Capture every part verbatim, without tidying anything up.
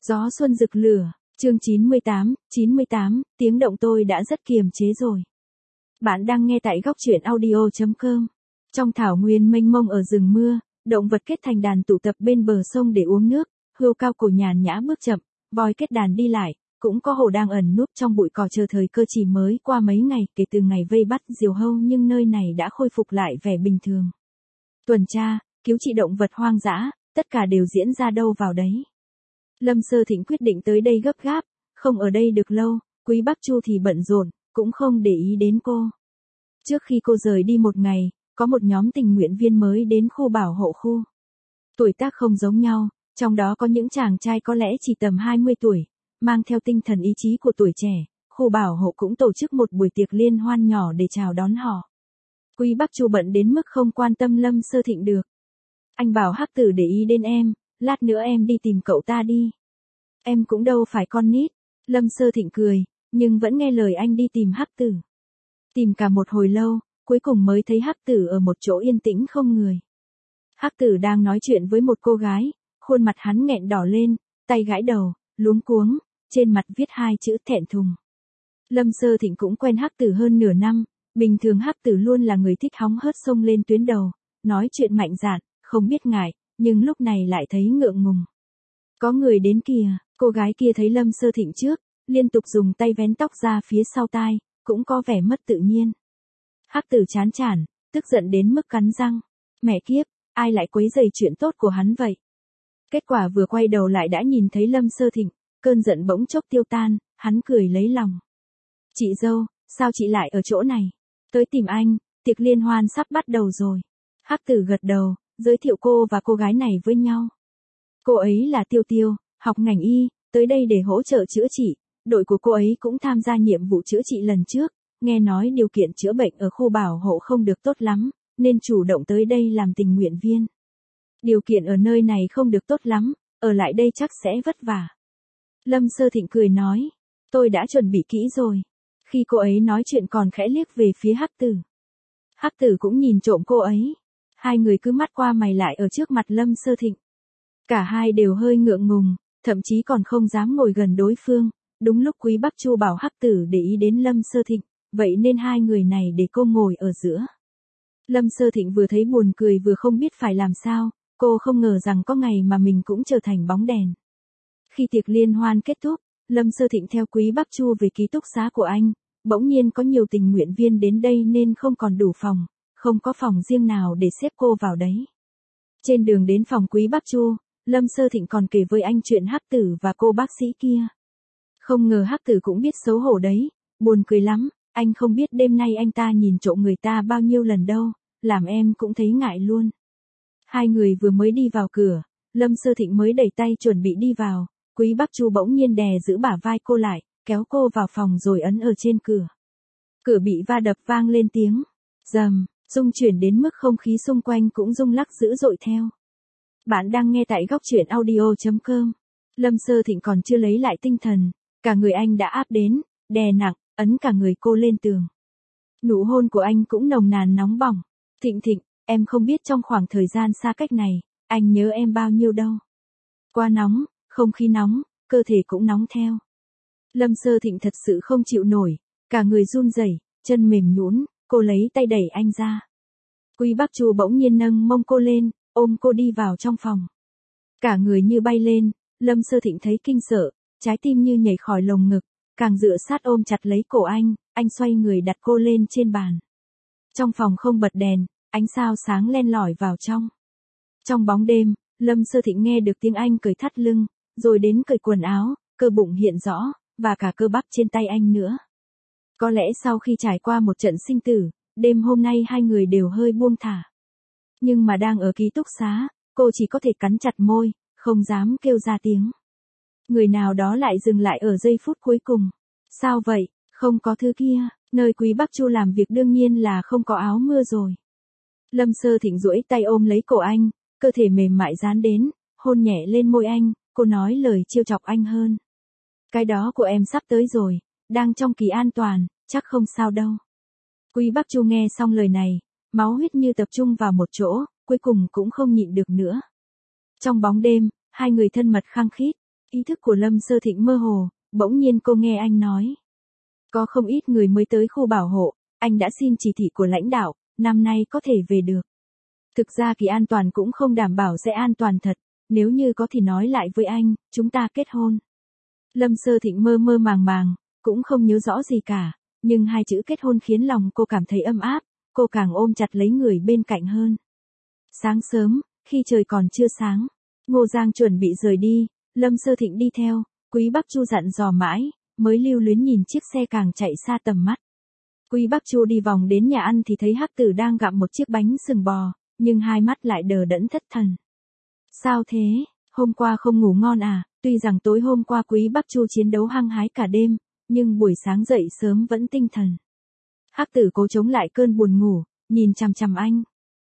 Gió xuân rực lửa, chương chín mươi tám, chín mươi tám, tiếng động tôi đã rất kiềm chế rồi. Bạn đang nghe tại góc truyện audio chấm com. Trong thảo nguyên mênh mông ở rừng mưa, động vật kết thành đàn tụ tập bên bờ sông để uống nước, hươu cao cổ nhàn nhã bước chậm, voi kết đàn đi lại, cũng có hổ đang ẩn núp trong bụi cỏ chờ thời cơ. Chỉ mới qua mấy ngày kể từ ngày vây bắt diều hâu nhưng nơi này đã khôi phục lại vẻ bình thường. Tuần tra, cứu trị động vật hoang dã, tất cả đều diễn ra đâu vào đấy. Lâm Sơ Thịnh quyết định tới đây gấp gáp, không ở đây được lâu, Quý Bắc Chu thì bận rộn, cũng không để ý đến cô. Trước khi cô rời đi một ngày, có một nhóm tình nguyện viên mới đến khu bảo hộ khu. Tuổi tác không giống nhau, trong đó có những chàng trai có lẽ chỉ tầm hai mươi tuổi, mang theo tinh thần ý chí của tuổi trẻ, khu bảo hộ cũng tổ chức một buổi tiệc liên hoan nhỏ để chào đón họ. Quý Bắc Chu bận đến mức không quan tâm Lâm Sơ Thịnh được. Anh bảo Hắc Tử để ý đến em, lát nữa em đi tìm cậu ta đi. Em cũng đâu phải con nít. Lâm Sơ Thịnh cười, nhưng vẫn nghe lời anh đi tìm Hắc Tử. Tìm cả một hồi lâu, cuối cùng mới thấy Hắc Tử ở một chỗ yên tĩnh không người. Hắc Tử đang nói chuyện với một cô gái, khuôn mặt hắn nghẹn đỏ lên, tay gãi đầu, luống cuống, trên mặt viết hai chữ thẹn thùng. Lâm Sơ Thịnh cũng quen Hắc Tử hơn nửa năm, bình thường Hắc Tử luôn là người thích hóng hớt xông lên tuyến đầu, nói chuyện mạnh dạn, không biết ngại, nhưng lúc này lại thấy ngượng ngùng. Có người đến kìa, cô gái kia thấy Lâm Sơ Thịnh trước, liên tục dùng tay vén tóc ra phía sau tai, cũng có vẻ mất tự nhiên. Hắc Tử chán chản, tức giận đến mức cắn răng. Mẹ kiếp, ai lại quấy rầy chuyện tốt của hắn vậy? Kết quả vừa quay đầu lại đã nhìn thấy Lâm Sơ Thịnh, cơn giận bỗng chốc tiêu tan, hắn cười lấy lòng. Chị dâu, sao chị lại ở chỗ này? Tới tìm anh, tiệc liên hoan sắp bắt đầu rồi. Hắc Tử gật đầu, giới thiệu cô và cô gái này với nhau. Cô ấy là Tiêu Tiêu, học ngành y, tới đây để hỗ trợ chữa trị. Đội của cô ấy cũng tham gia nhiệm vụ chữa trị lần trước, nghe nói điều kiện chữa bệnh ở khu bảo hộ không được tốt lắm, nên chủ động tới đây làm tình nguyện viên. Điều kiện ở nơi này không được tốt lắm, ở lại đây chắc sẽ vất vả. Lâm Sơ Thịnh cười nói, tôi đã chuẩn bị kỹ rồi. Khi cô ấy nói chuyện còn khẽ liếc về phía Hắc Tử. Hắc Tử cũng nhìn trộm cô ấy. Hai người cứ mắt qua mày lại ở trước mặt Lâm Sơ Thịnh. Cả hai đều hơi ngượng ngùng, thậm chí còn không dám ngồi gần đối phương. Đúng lúc Quý Bắc Chu bảo Hắc Tử để ý đến Lâm Sơ Thịnh, vậy nên hai người này để cô ngồi ở giữa. Lâm Sơ Thịnh vừa thấy buồn cười vừa không biết phải làm sao, cô không ngờ rằng có ngày mà mình cũng trở thành bóng đèn. Khi tiệc liên hoan kết thúc, Lâm Sơ Thịnh theo Quý Bắc Chu về ký túc xá của anh, bỗng nhiên có nhiều tình nguyện viên đến đây nên không còn đủ phòng, không có phòng riêng nào để xếp cô vào đấy. Trên đường đến phòng Quý Bắc Chu, Lâm Sơ Thịnh còn kể với anh chuyện Hắc Tử và cô bác sĩ kia. Không ngờ Hắc Tử cũng biết xấu hổ đấy, buồn cười lắm, anh không biết đêm nay anh ta nhìn trộm người ta bao nhiêu lần đâu, làm em cũng thấy ngại luôn. Hai người vừa mới đi vào cửa, Lâm Sơ Thịnh mới đẩy tay chuẩn bị đi vào, Quý Bắc Chu bỗng nhiên đè giữ bả vai cô lại, kéo cô vào phòng rồi ấn ở trên cửa. Cửa bị va đập vang lên tiếng, rầm, rung chuyển đến mức không khí xung quanh cũng rung lắc dữ dội theo. Bạn đang nghe tại góc truyện audio chấm com. Lâm Sơ Thịnh còn chưa lấy lại tinh thần, cả người anh đã áp đến, đè nặng, ấn cả người cô lên tường. Nụ hôn của anh cũng nồng nàn nóng bỏng. Thịnh Thịnh, em không biết trong khoảng thời gian xa cách này, anh nhớ em bao nhiêu đâu. Quá nóng, không khí nóng, cơ thể cũng nóng theo. Lâm Sơ Thịnh thật sự không chịu nổi, cả người run rẩy, chân mềm nhũn, cô lấy tay đẩy anh ra. Quý Bắc Chu bỗng nhiên nâng mông cô lên, ôm cô đi vào trong phòng. Cả người như bay lên, Lâm Sơ Thịnh thấy kinh sợ, trái tim như nhảy khỏi lồng ngực, càng dựa sát ôm chặt lấy cổ anh, anh xoay người đặt cô lên trên bàn. Trong phòng không bật đèn, ánh sao sáng len lỏi vào trong. Trong bóng đêm, Lâm Sơ Thịnh nghe được tiếng anh cởi thắt lưng, rồi đến cởi quần áo, cơ bụng hiện rõ, và cả cơ bắp trên tay anh nữa. Có lẽ sau khi trải qua một trận sinh tử, đêm hôm nay hai người đều hơi buông thả. Nhưng mà đang ở ký túc xá, cô chỉ có thể cắn chặt môi, không dám kêu ra tiếng. Người nào đó lại dừng lại ở giây phút cuối cùng. Sao vậy, không có thứ kia, nơi Quý Bắc Chu làm việc đương nhiên là không có áo mưa rồi. Lâm Sơ Thịnh duỗi tay ôm lấy cổ anh, cơ thể mềm mại dán đến, hôn nhẹ lên môi anh, cô nói lời trêu chọc anh hơn. Cái đó của em sắp tới rồi, đang trong kỳ an toàn, chắc không sao đâu. Quý Bắc Chu nghe xong lời này, máu huyết như tập trung vào một chỗ, cuối cùng cũng không nhịn được nữa. Trong bóng đêm, hai người thân mật khăng khít, Ý thức của Lâm Sơ Thịnh mơ hồ, bỗng nhiên cô nghe anh nói. Có không ít người mới tới khu bảo hộ, anh đã xin chỉ thị của lãnh đạo, năm nay có thể về được. Thực ra kỳ an toàn cũng không đảm bảo sẽ an toàn thật, nếu như có thì nói lại với anh, chúng ta kết hôn. Lâm Sơ Thịnh mơ mơ màng màng, cũng không nhớ rõ gì cả, nhưng hai chữ kết hôn khiến lòng cô cảm thấy âm áp, cô càng ôm chặt lấy người bên cạnh hơn. Sáng sớm, khi trời còn chưa sáng, Ngô Giang chuẩn bị rời đi, Lâm Sơ Thịnh đi theo, Quý Bắc Chu dặn dò mãi, mới lưu luyến nhìn chiếc xe càng chạy xa tầm mắt. Quý Bắc Chu đi vòng đến nhà ăn thì thấy Hắc Tử đang gặm một chiếc bánh sừng bò, nhưng hai mắt lại đờ đẫn thất thần. Sao thế, hôm qua không ngủ ngon à? Tuy rằng tối hôm qua Quý Bắc Chu chiến đấu hăng hái cả đêm, nhưng buổi sáng dậy sớm vẫn tinh thần. Hắc Tử cố chống lại cơn buồn ngủ, nhìn chằm chằm anh.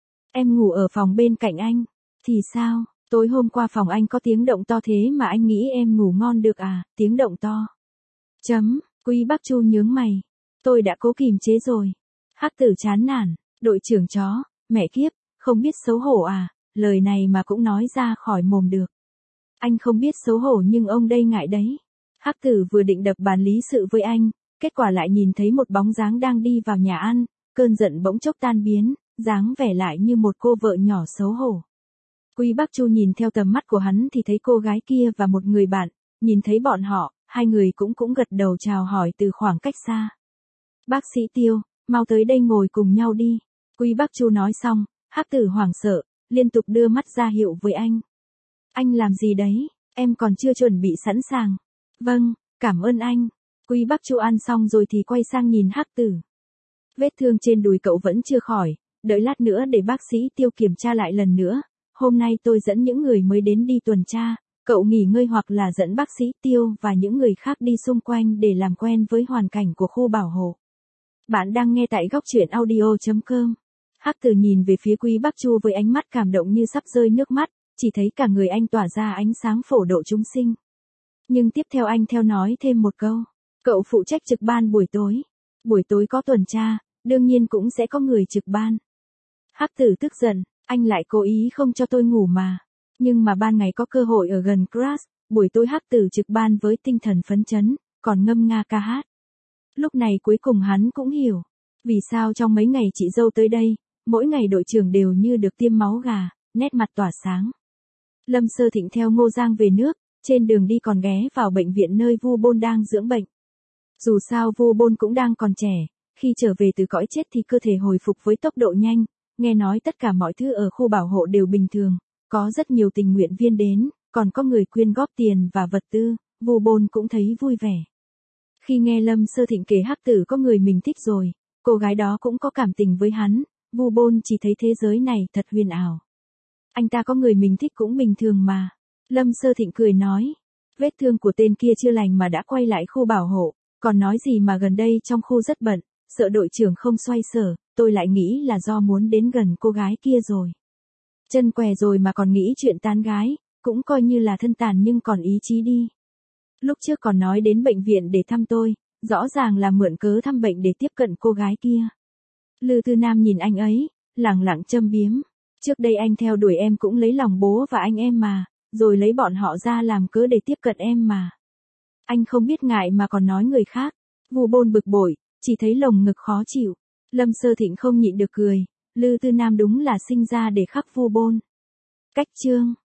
Em ngủ ở phòng bên cạnh anh, thì sao, tối hôm qua phòng anh có tiếng động to thế mà anh nghĩ em ngủ ngon được à, tiếng động to. Chấm, Quý Bắc Chu nhướng mày. Tôi đã cố kìm chế rồi. Hắc Tử chán nản, đội trưởng chó, mẹ kiếp, không biết xấu hổ à, lời này mà cũng nói ra khỏi mồm được. Anh không biết xấu hổ nhưng ông đây ngại đấy. Hắc Tử vừa định đập bàn lý sự với anh, kết quả lại nhìn thấy một bóng dáng đang đi vào nhà ăn, cơn giận bỗng chốc tan biến, dáng vẻ lại như một cô vợ nhỏ xấu hổ. Quý Bắc Chu nhìn theo tầm mắt của hắn thì thấy cô gái kia và một người bạn, nhìn thấy bọn họ, hai người cũng cũng gật đầu chào hỏi từ khoảng cách xa. Bác sĩ Tiêu, mau tới đây ngồi cùng nhau đi. Quý Bắc Chu nói xong, Hắc Tử hoảng sợ, liên tục đưa mắt ra hiệu với anh. Anh làm gì đấy, em còn chưa chuẩn bị sẵn sàng. Vâng, cảm ơn anh. Quý Bắc Chu ăn xong rồi thì quay sang nhìn Hắc Tử. Vết thương trên đùi cậu vẫn chưa khỏi, đợi lát nữa để bác sĩ Tiêu kiểm tra lại lần nữa. Hôm nay tôi dẫn những người mới đến đi tuần tra, cậu nghỉ ngơi hoặc là dẫn bác sĩ Tiêu và những người khác đi xung quanh để làm quen với hoàn cảnh của khu bảo hộ. Bạn đang nghe tại góc truyện audio chấm com. Hắc Tử nhìn về phía Quý Bắc Chu với ánh mắt cảm động như sắp rơi nước mắt, chỉ thấy cả người anh tỏa ra ánh sáng phổ độ chúng sinh. Nhưng tiếp theo anh theo nói thêm một câu, cậu phụ trách trực ban buổi tối. Buổi tối có tuần tra, đương nhiên cũng sẽ có người trực ban. Hắc Tử tức giận, anh lại cố ý không cho tôi ngủ mà. Nhưng mà ban ngày có cơ hội ở gần Crash, buổi tối Hắc Tử trực ban với tinh thần phấn chấn, còn ngâm nga ca hát. Lúc này cuối cùng hắn cũng hiểu, vì sao trong mấy ngày chị dâu tới đây, mỗi ngày đội trưởng đều như được tiêm máu gà, nét mặt tỏa sáng. Lâm Sơ Thịnh theo Ngô Giang về nước, trên đường đi còn ghé vào bệnh viện nơi Vu Bôn đang dưỡng bệnh. Dù sao Vu Bôn cũng đang còn trẻ, khi trở về từ cõi chết thì cơ thể hồi phục với tốc độ nhanh, nghe nói tất cả mọi thứ ở khu bảo hộ đều bình thường, có rất nhiều tình nguyện viên đến, còn có người quyên góp tiền và vật tư, Vu Bôn cũng thấy vui vẻ. Khi nghe Lâm Sơ Thịnh kể Hắc Tử có người mình thích rồi, cô gái đó cũng có cảm tình với hắn, Vu Bôn chỉ thấy thế giới này thật huyền ảo. Anh ta có người mình thích cũng bình thường mà. Lâm Sơ Thịnh cười nói, vết thương của tên kia chưa lành mà đã quay lại khu bảo hộ, còn nói gì mà gần đây trong khu rất bận, sợ đội trưởng không xoay sở, tôi lại nghĩ là do muốn đến gần cô gái kia rồi. Chân què rồi mà còn nghĩ chuyện tán gái, cũng coi như là thân tàn nhưng còn ý chí đi. Lúc trước còn nói đến bệnh viện để thăm tôi, rõ ràng là mượn cớ thăm bệnh để tiếp cận cô gái kia. Lư Tư Nam nhìn anh ấy, lẳng lặng châm biếm. Trước đây anh theo đuổi em cũng lấy lòng bố và anh em mà, rồi lấy bọn họ ra làm cớ để tiếp cận em mà. Anh không biết ngại mà còn nói người khác. Vu Bôn bực bội, chỉ thấy lồng ngực khó chịu. Lâm Sơ Thịnh không nhịn được cười, Lư Tư Nam đúng là sinh ra để khắc Vu Bôn. Cách chương